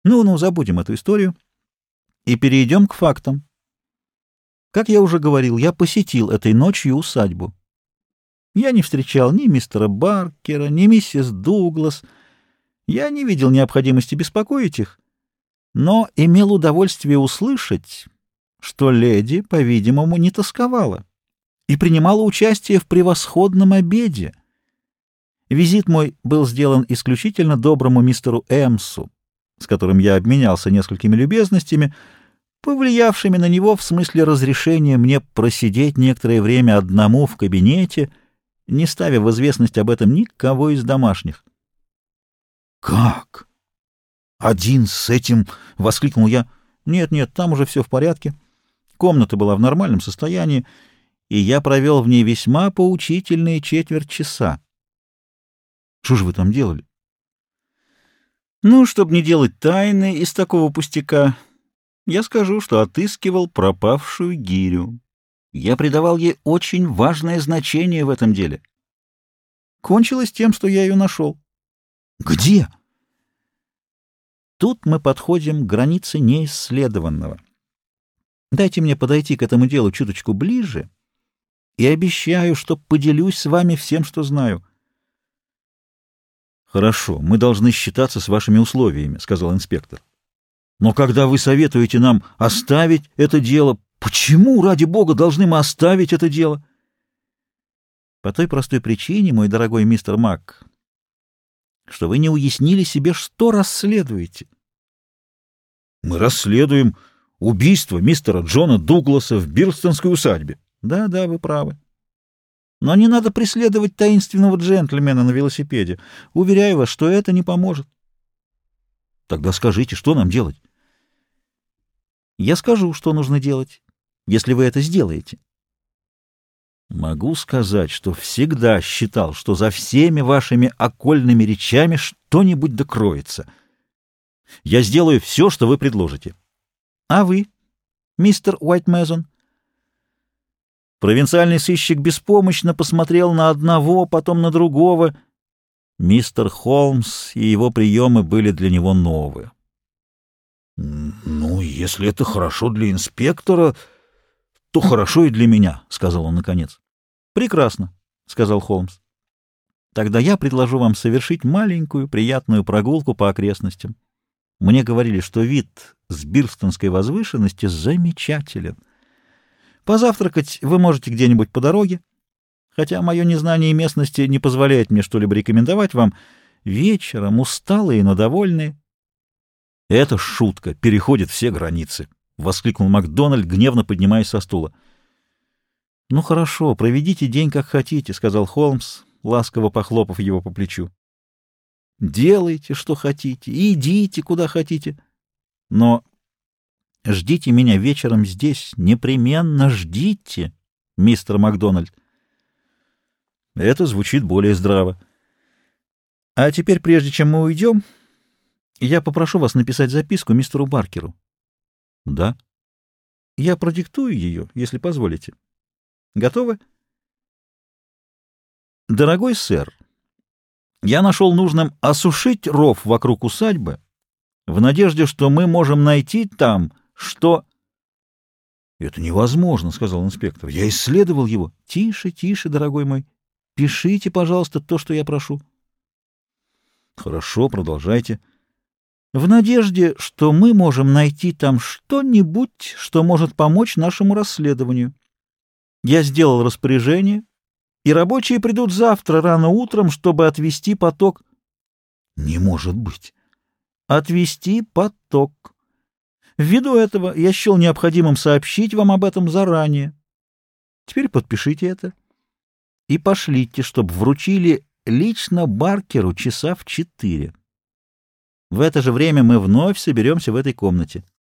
Ну-ну, забудем эту историю и перейдем к фактам. Как я уже говорил, я посетил этой ночью усадьбу. Я не встречал ни мистера Баркера, ни миссис Дуглас. Я не видел необходимости беспокоить их, но имел удовольствие услышать, что леди, по-видимому, не тосковала и принимала участие в превосходном обеде. Визит мой был сделан исключительно доброму мистеру Эмсу, с которым я обменялся несколькими любезностями, повлиявшими на него в смысле разрешения мне просидеть некоторое время одному в кабинете, не ставя в известность об этом никого из домашних. «Как? Один с этим?» — воскликнул я. «Нет, там уже все в порядке. Комната была в нормальном состоянии, и я провел в ней весьма поучительные четверть часа». «Что же вы там делали?» «Ну, чтобы не делать тайны из такого пустяка, я скажу, что отыскивал пропавшую гирю. Я придавал ей очень важное значение в этом деле. Кончилось тем, что я ее нашел». «Где?» Тут мы подходим к границе неисследованного. Дайте мне подойти к этому делу чуточку ближе, и обещаю, что поделюсь с вами всем, что знаю. «Хорошо, мы должны считаться с вашими условиями», — сказал инспектор. «Но когда вы советуете нам оставить это дело, почему, ради бога, должны мы оставить это дело?» «По той простой причине, мой дорогой мистер Мак, что вы не уяснили себе, что расследуете». «Мы расследуем убийство мистера Джона Дугласа в Бирстонской усадьбе». «Да, вы правы. Но не надо преследовать таинственного джентльмена на велосипеде. Уверяю вас, что это не поможет». «Тогда скажите, что нам делать?» «Я скажу, что нужно делать, если вы это сделаете». «Могу сказать, что всегда считал, что за всеми вашими окольными речами что-нибудь докроется. Я сделаю все, что вы предложите». «А вы, мистер Уайтмезон?» Провинциальный сыщик беспомощно посмотрел на одного, потом на другого. Мистер Холмс и его приемы были для него новые. «Ну, если это хорошо для инспектора, то хорошо и для меня», — сказал он наконец. «Прекрасно», — сказал Холмс. «Тогда я предложу вам совершить маленькую приятную прогулку по окрестностям. Мне говорили, что вид с Бирстонской возвышенности замечателен. Позавтракать вы можете где-нибудь по дороге, хотя мое незнание местности не позволяет мне что-либо рекомендовать вам. Вечером усталые, но довольные». «Эта шутка переходит все границы», — воскликнул Макдональд, гневно поднимаясь со стула. «Ну хорошо, проведите день как хотите», — сказал Холмс, ласково похлопав его по плечу. «Делайте, что хотите, идите, куда хотите, но ждите меня вечером здесь, непременно ждите, мистер Макдональд». Это звучит более здраво. А теперь, прежде чем мы уйдем, я попрошу вас написать записку мистеру Баркеру. Да. Я продиктую ее, если позволите. Готовы? Дорогой сэр, я нашел нужным осушить ров вокруг усадьбы в надежде, что мы можем найти там, что... «Это невозможно», — сказал инспектор. «Я исследовал его». «Тише, дорогой мой. Пишите, пожалуйста, то, что я прошу». «Хорошо, продолжайте». «В надежде, что мы можем найти там что-нибудь, что может помочь нашему расследованию. Я сделал распоряжение, и рабочие придут завтра рано утром, чтобы отвести поток». «Не может быть». «Отвести поток. Ввиду этого я счел необходимым сообщить вам об этом заранее. Теперь подпишите это и пошлите, чтобы вручили лично Баркеру часа в 4. В это же время мы вновь соберемся в этой комнате».